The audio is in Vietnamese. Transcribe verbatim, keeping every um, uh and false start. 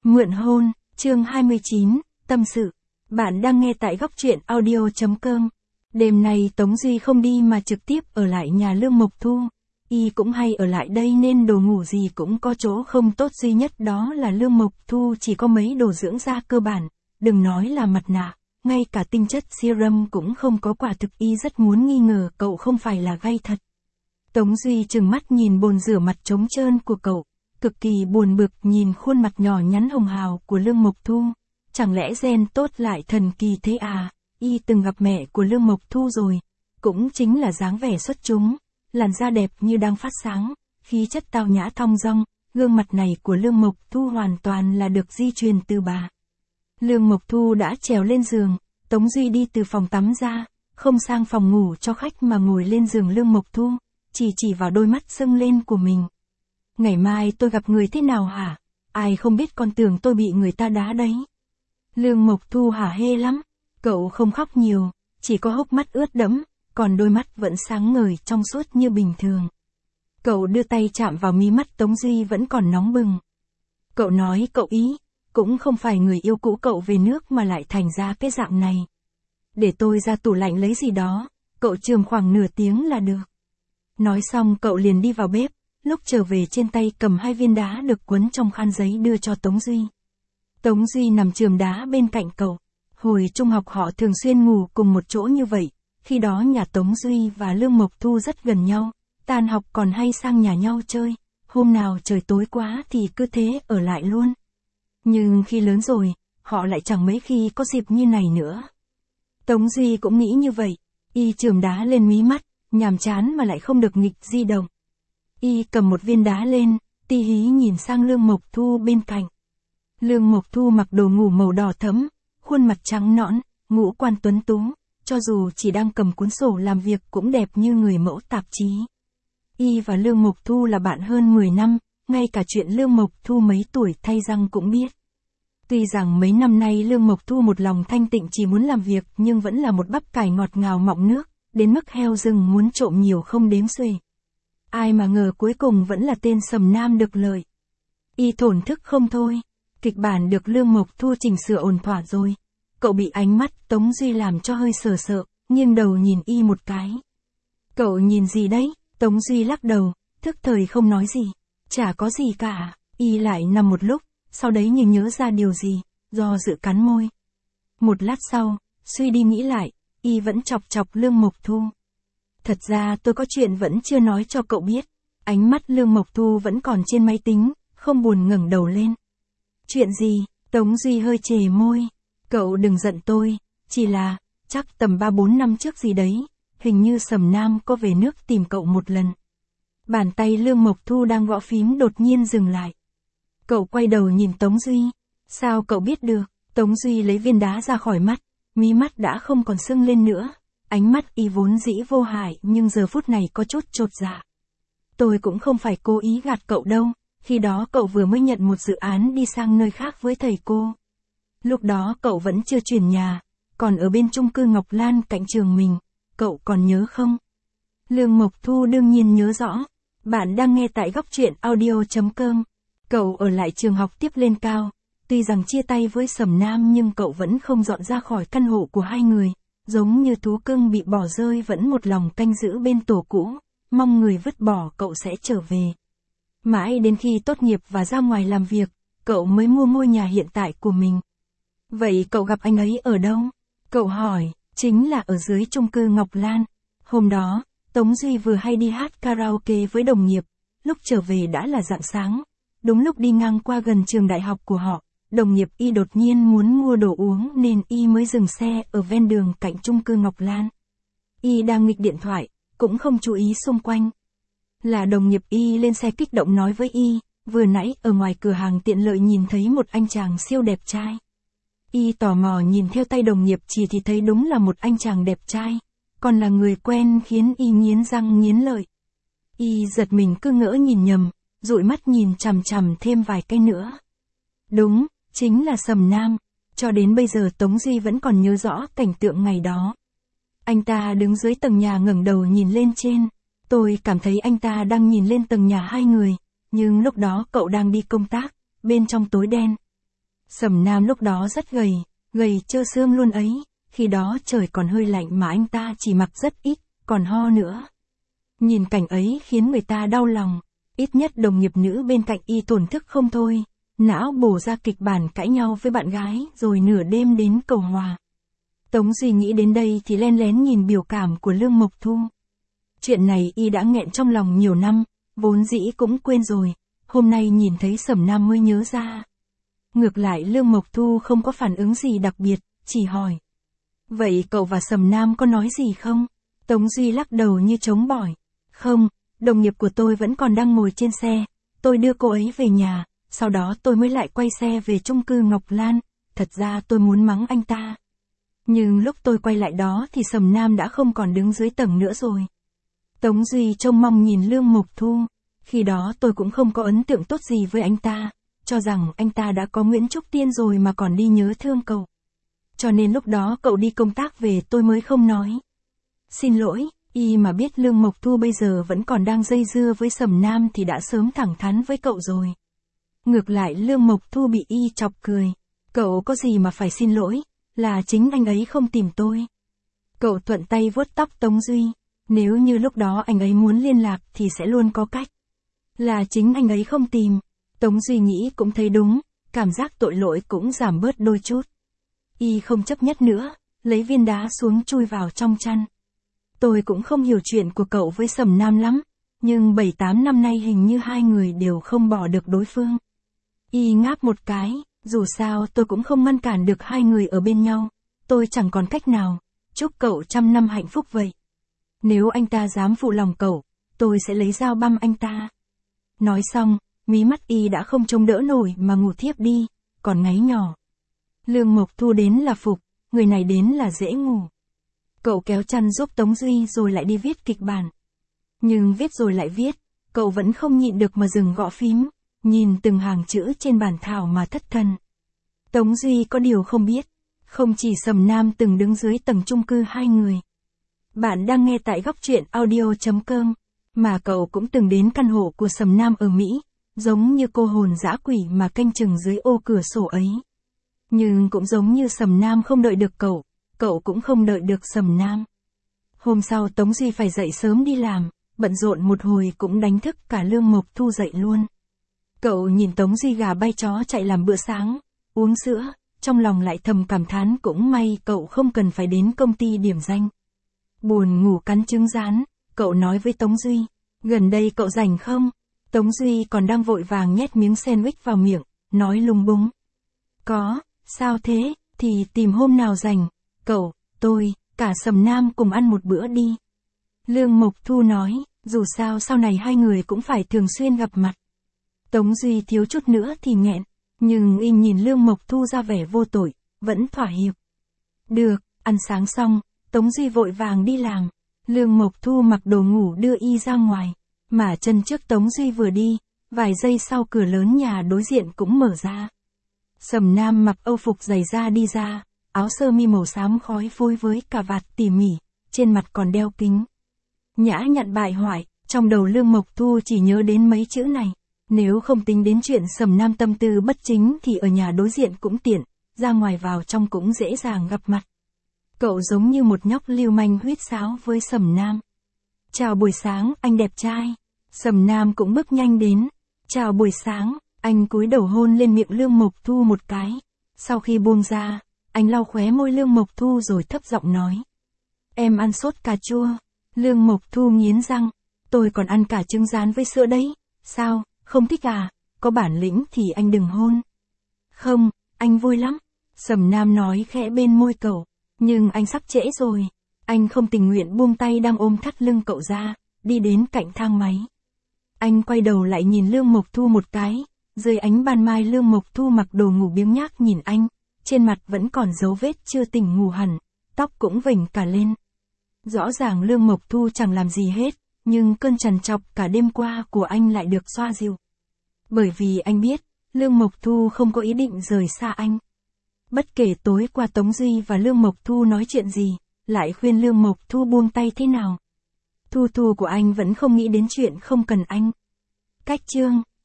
Mượn hôn, chương hai mươi chín, tâm sự. Bạn đang nghe tại góc truyện audio chấm com. Đêm nay Tống Duy không đi mà trực tiếp ở lại nhà Lương Mộc Thu. Y cũng hay ở lại đây nên đồ ngủ gì cũng có chỗ không tốt, duy nhất đó là Lương Mộc Thu chỉ có mấy đồ dưỡng da cơ bản, đừng nói là mặt nạ, ngay cả tinh chất serum cũng không có. Quả thực Y rất muốn nghi ngờ cậu không phải là gay thật. Tống Duy trừng mắt nhìn bồn rửa mặt trống trơn của cậu, cực kỳ buồn bực nhìn khuôn mặt nhỏ nhắn hồng hào của Lương Mộc Thu. Chẳng lẽ gen tốt lại thần kỳ thế à? Y từng gặp mẹ của Lương Mộc Thu rồi, cũng chính là dáng vẻ xuất chúng, làn da đẹp như đang phát sáng, khí chất tao nhã thong dong. Gương mặt này của Lương Mộc Thu hoàn toàn là được di truyền từ bà. Lương Mộc Thu đã trèo lên giường, Tống Duy đi từ phòng tắm ra, không sang phòng ngủ cho khách mà ngồi lên giường Lương Mộc Thu, chỉ chỉ vào đôi mắt sưng lên của mình. Ngày mai tôi gặp người thế nào hả? Ai không biết, con tưởng tôi bị người ta đá đấy. Lương Mộc Thu hả hê lắm, cậu không khóc nhiều, chỉ có hốc mắt ướt đẫm, còn đôi mắt vẫn sáng ngời trong suốt như bình thường. Cậu đưa tay chạm vào mí mắt Tống Duy vẫn còn nóng bừng. Cậu nói cậu ý, cũng không phải người yêu cũ cậu về nước mà lại thành ra cái dạng này. Để tôi ra tủ lạnh lấy gì đó, cậu chườm khoảng nửa tiếng là được. Nói xong cậu liền đi vào bếp, lúc trở về trên tay cầm hai viên đá được quấn trong khăn giấy đưa cho Tống Duy. Tống Duy nằm chườm đá bên cạnh cậu. Hồi trung học họ thường xuyên ngủ cùng một chỗ như vậy, khi đó nhà Tống Duy và Lương Mộc Thu rất gần nhau, tan học còn hay sang nhà nhau chơi, hôm nào trời tối quá thì cứ thế ở lại luôn. Nhưng khi lớn rồi, họ lại chẳng mấy khi có dịp như này nữa. Tống Duy cũng nghĩ như vậy, Y chườm đá lên mí mắt, nhàm chán mà lại không được nghịch di động. Y cầm một viên đá lên, ti hí nhìn sang Lương Mộc Thu bên cạnh. Lương Mộc Thu mặc đồ ngủ màu đỏ thẫm, khuôn mặt trắng nõn, ngũ quan tuấn tú, cho dù chỉ đang cầm cuốn sổ làm việc cũng đẹp như người mẫu tạp chí. Y và Lương Mộc Thu là bạn hơn mười năm, ngay cả chuyện Lương Mộc Thu mấy tuổi thay răng cũng biết. Tuy rằng mấy năm nay Lương Mộc Thu một lòng thanh tịnh chỉ muốn làm việc nhưng vẫn là một bắp cải ngọt ngào mọng nước, đến mức heo rừng muốn trộm nhiều không đếm xuể. Ai mà ngờ cuối cùng vẫn là tên Sầm Nam được lợi. Y thổn thức không thôi. Kịch bản được Lương Mộc Thu chỉnh sửa ổn thỏa rồi. Cậu bị ánh mắt Tống Duy làm cho hơi sờ sợ, nghiêng đầu nhìn Y một cái. Cậu nhìn gì đấy? Tống Duy lắc đầu, thức thời không nói gì. Chả có gì cả. Y lại nằm một lúc, sau đấy như nhớ ra điều gì, do dự cắn môi. Một lát sau, suy đi nghĩ lại, Y vẫn chọc chọc Lương Mộc Thu. Thật ra tôi có chuyện vẫn chưa nói cho cậu biết. Ánh mắt Lương Mộc Thu vẫn còn trên máy tính, không buồn ngẩng đầu lên. Chuyện gì? Tống Duy hơi chề môi. Cậu đừng giận tôi, chỉ là, chắc tầm ba bốn năm trước gì đấy, hình như Sầm Nam có về nước tìm cậu một lần. Bàn tay Lương Mộc Thu đang gõ phím đột nhiên dừng lại. Cậu quay đầu nhìn Tống Duy. Sao cậu biết được? Tống Duy lấy viên đá ra khỏi mắt, mí mắt đã không còn sưng lên nữa. Ánh mắt Y vốn dĩ vô hại nhưng giờ phút này có chút chột dạ. Tôi cũng không phải cố ý gạt cậu đâu. Khi đó cậu vừa mới nhận một dự án đi sang nơi khác với thầy cô. Lúc đó cậu vẫn chưa chuyển nhà, còn ở bên chung cư Ngọc Lan cạnh trường mình, cậu còn nhớ không? Lương Mộc Thu đương nhiên nhớ rõ. Bạn đang nghe tại góc truyện audio chấm com. Cậu ở lại trường học tiếp lên cao. Tuy rằng chia tay với Sầm Nam nhưng cậu vẫn không dọn ra khỏi căn hộ của hai người. Giống như thú cưng bị bỏ rơi vẫn một lòng canh giữ bên tổ cũ, mong người vứt bỏ cậu sẽ trở về. Mãi đến khi tốt nghiệp và ra ngoài làm việc, cậu mới mua ngôi nhà hiện tại của mình. Vậy cậu gặp anh ấy ở đâu? Cậu hỏi. Chính là ở dưới chung cư Ngọc Lan. Hôm đó, Tống Duy vừa hay đi hát karaoke với đồng nghiệp, lúc trở về đã là rạng sáng. Đúng lúc đi ngang qua gần trường đại học của họ, đồng nghiệp Y đột nhiên muốn mua đồ uống nên Y mới dừng xe ở ven đường cạnh chung cư Ngọc Lan. Y đang nghịch điện thoại, cũng không chú ý xung quanh. Là đồng nghiệp Y lên xe kích động nói với Y, vừa nãy ở ngoài cửa hàng tiện lợi nhìn thấy một anh chàng siêu đẹp trai. Y tò mò nhìn theo tay đồng nghiệp chỉ thì thấy đúng là một anh chàng đẹp trai, còn là người quen khiến Y nghiến răng nghiến lợi. Y giật mình cứ ngỡ nhìn nhầm, dụi mắt nhìn chằm chằm thêm vài cái nữa. Đúng, chính là Sầm Nam. Cho đến bây giờ Tống Duy vẫn còn nhớ rõ cảnh tượng ngày đó. Anh ta đứng dưới tầng nhà ngẩng đầu nhìn lên trên. Tôi cảm thấy anh ta đang nhìn lên tầng nhà hai người, nhưng lúc đó cậu đang đi công tác, bên trong tối đen. Sầm Nam lúc đó rất gầy, gầy trơ xương luôn ấy, khi đó trời còn hơi lạnh mà anh ta chỉ mặc rất ít, còn ho nữa. Nhìn cảnh ấy khiến người ta đau lòng, ít nhất đồng nghiệp nữ bên cạnh y tổn thức không thôi, não bổ ra kịch bản cãi nhau với bạn gái rồi nửa đêm đến cầu hòa. Tống Duy nghĩ đến đây thì len lén nhìn biểu cảm của Lương Mộc Thu. Chuyện này y đã nghẹn trong lòng nhiều năm, vốn dĩ cũng quên rồi, hôm nay nhìn thấy Sầm Nam mới nhớ ra. Ngược lại Lương Mộc Thu không có phản ứng gì đặc biệt, chỉ hỏi. Vậy cậu và Sầm Nam có nói gì không? Tống Duy lắc đầu như trống bỏi. Không, đồng nghiệp của tôi vẫn còn đang ngồi trên xe, tôi đưa cô ấy về nhà, sau đó tôi mới lại quay xe về chung cư Ngọc Lan, thật ra tôi muốn mắng anh ta. Nhưng lúc tôi quay lại đó thì Sầm Nam đã không còn đứng dưới tầng nữa rồi. Tống Duy trông mong nhìn Lương Mộc Thu, khi đó tôi cũng không có ấn tượng tốt gì với anh ta, cho rằng anh ta đã có Nguyễn Trúc Tiên rồi mà còn đi nhớ thương cậu. Cho nên lúc đó cậu đi công tác về tôi mới không nói. Xin lỗi, y mà biết Lương Mộc Thu bây giờ vẫn còn đang dây dưa với Sầm Nam thì đã sớm thẳng thắn với cậu rồi. Ngược lại Lương Mộc Thu bị y chọc cười. Cậu có gì mà phải xin lỗi, là chính anh ấy không tìm tôi. Cậu thuận tay vuốt tóc Tống Duy. Nếu như lúc đó anh ấy muốn liên lạc thì sẽ luôn có cách. Là chính anh ấy không tìm. Tống Duy nghĩ cũng thấy đúng, cảm giác tội lỗi cũng giảm bớt đôi chút. Y không chấp nhất nữa, lấy viên đá xuống chui vào trong chăn. Tôi cũng không hiểu chuyện của cậu với Sầm Nam lắm, nhưng bảy tám năm nay hình như hai người đều không bỏ được đối phương. Y ngáp một cái, dù sao tôi cũng không ngăn cản được hai người ở bên nhau, tôi chẳng còn cách nào, chúc cậu trăm năm hạnh phúc vậy. Nếu anh ta dám phụ lòng cậu, tôi sẽ lấy dao băm anh ta. Nói xong, mí mắt y đã không trông đỡ nổi mà ngủ thiếp đi, còn ngáy nhỏ. Lương Mộc Thu đến là phục, người này đến là dễ ngủ. Cậu kéo chăn giúp Tống Duy rồi lại đi viết kịch bản. Nhưng viết rồi lại viết, cậu vẫn không nhịn được mà dừng gõ phím, nhìn từng hàng chữ trên bản thảo mà thất thần. Tống Duy có điều không biết, không chỉ Sầm Nam từng đứng dưới tầng chung cư hai người. Bạn đang nghe tại góc truyện audio chấm com, mà cậu cũng từng đến căn hộ của Sầm Nam ở Mỹ, giống như cô hồn dã quỷ mà canh chừng dưới ô cửa sổ ấy. Nhưng cũng giống như Sầm Nam không đợi được cậu, cậu cũng không đợi được Sầm Nam. Hôm sau Tống Duy phải dậy sớm đi làm, bận rộn một hồi cũng đánh thức cả Lương Mộc Thu dậy luôn. Cậu nhìn Tống Duy gà bay chó chạy làm bữa sáng, uống sữa, trong lòng lại thầm cảm thán cũng may cậu không cần phải đến công ty điểm danh. Buồn ngủ cắn trứng rán, cậu nói với Tống Duy, gần đây cậu rảnh không? Tống Duy còn đang vội vàng nhét miếng sandwich vào miệng, nói lung búng. Có, sao thế, thì tìm hôm nào rảnh, cậu, tôi, cả Sầm Nam cùng ăn một bữa đi. Lương Mộc Thu nói, dù sao sau này hai người cũng phải thường xuyên gặp mặt. Tống Duy thiếu chút nữa thì nghẹn, nhưng y nhìn Lương Mộc Thu ra vẻ vô tội, vẫn thỏa hiệp. Được, ăn sáng xong, Tống Duy vội vàng đi làm. Lương Mộc Thu mặc đồ ngủ đưa y ra ngoài, mà chân trước Tống Duy vừa đi, vài giây sau cửa lớn nhà đối diện cũng mở ra. Sầm Nam mặc âu phục giày da đi ra, áo sơ mi màu xám khói phối với cà vạt tỉ mỉ, trên mặt còn đeo kính. Nhã nhặn bại hoại, trong đầu Lương Mộc Thu chỉ nhớ đến mấy chữ này. Nếu không tính đến chuyện Sầm Nam tâm tư bất chính thì ở nhà đối diện cũng tiện, ra ngoài vào trong cũng dễ dàng gặp mặt. Cậu giống như một nhóc lưu manh huýt sáo với Sầm Nam. Chào buổi sáng, anh đẹp trai. Sầm Nam cũng bước nhanh đến. Chào buổi sáng, anh cúi đầu hôn lên miệng Lương Mộc Thu một cái. Sau khi buông ra, anh lau khóe môi Lương Mộc Thu rồi thấp giọng nói. Em ăn sốt cà chua. Lương Mộc Thu nghiến răng. Tôi còn ăn cả trứng rán với sữa đấy. Sao, không thích à? Có bản lĩnh thì anh đừng hôn. Không, anh vui lắm. Sầm Nam nói khẽ bên môi cậu. Nhưng anh sắp trễ rồi. Anh không tình nguyện buông tay đang ôm thắt lưng cậu ra, đi đến cạnh thang máy. Anh quay đầu lại nhìn Lương Mộc Thu một cái, dưới ánh ban mai Lương Mộc Thu mặc đồ ngủ biếng nhác nhìn anh, trên mặt vẫn còn dấu vết chưa tỉnh ngủ hẳn, tóc cũng vểnh cả lên. Rõ ràng Lương Mộc Thu chẳng làm gì hết, nhưng cơn trằn trọc cả đêm qua của anh lại được xoa dịu. Bởi vì anh biết, Lương Mộc Thu không có ý định rời xa anh. Bất kể tối qua Tống Duy và Lương Mộc Thu nói chuyện gì, lại khuyên Lương Mộc Thu buông tay thế nào. Thu Thu của anh vẫn không nghĩ đến chuyện không cần anh. Cách chương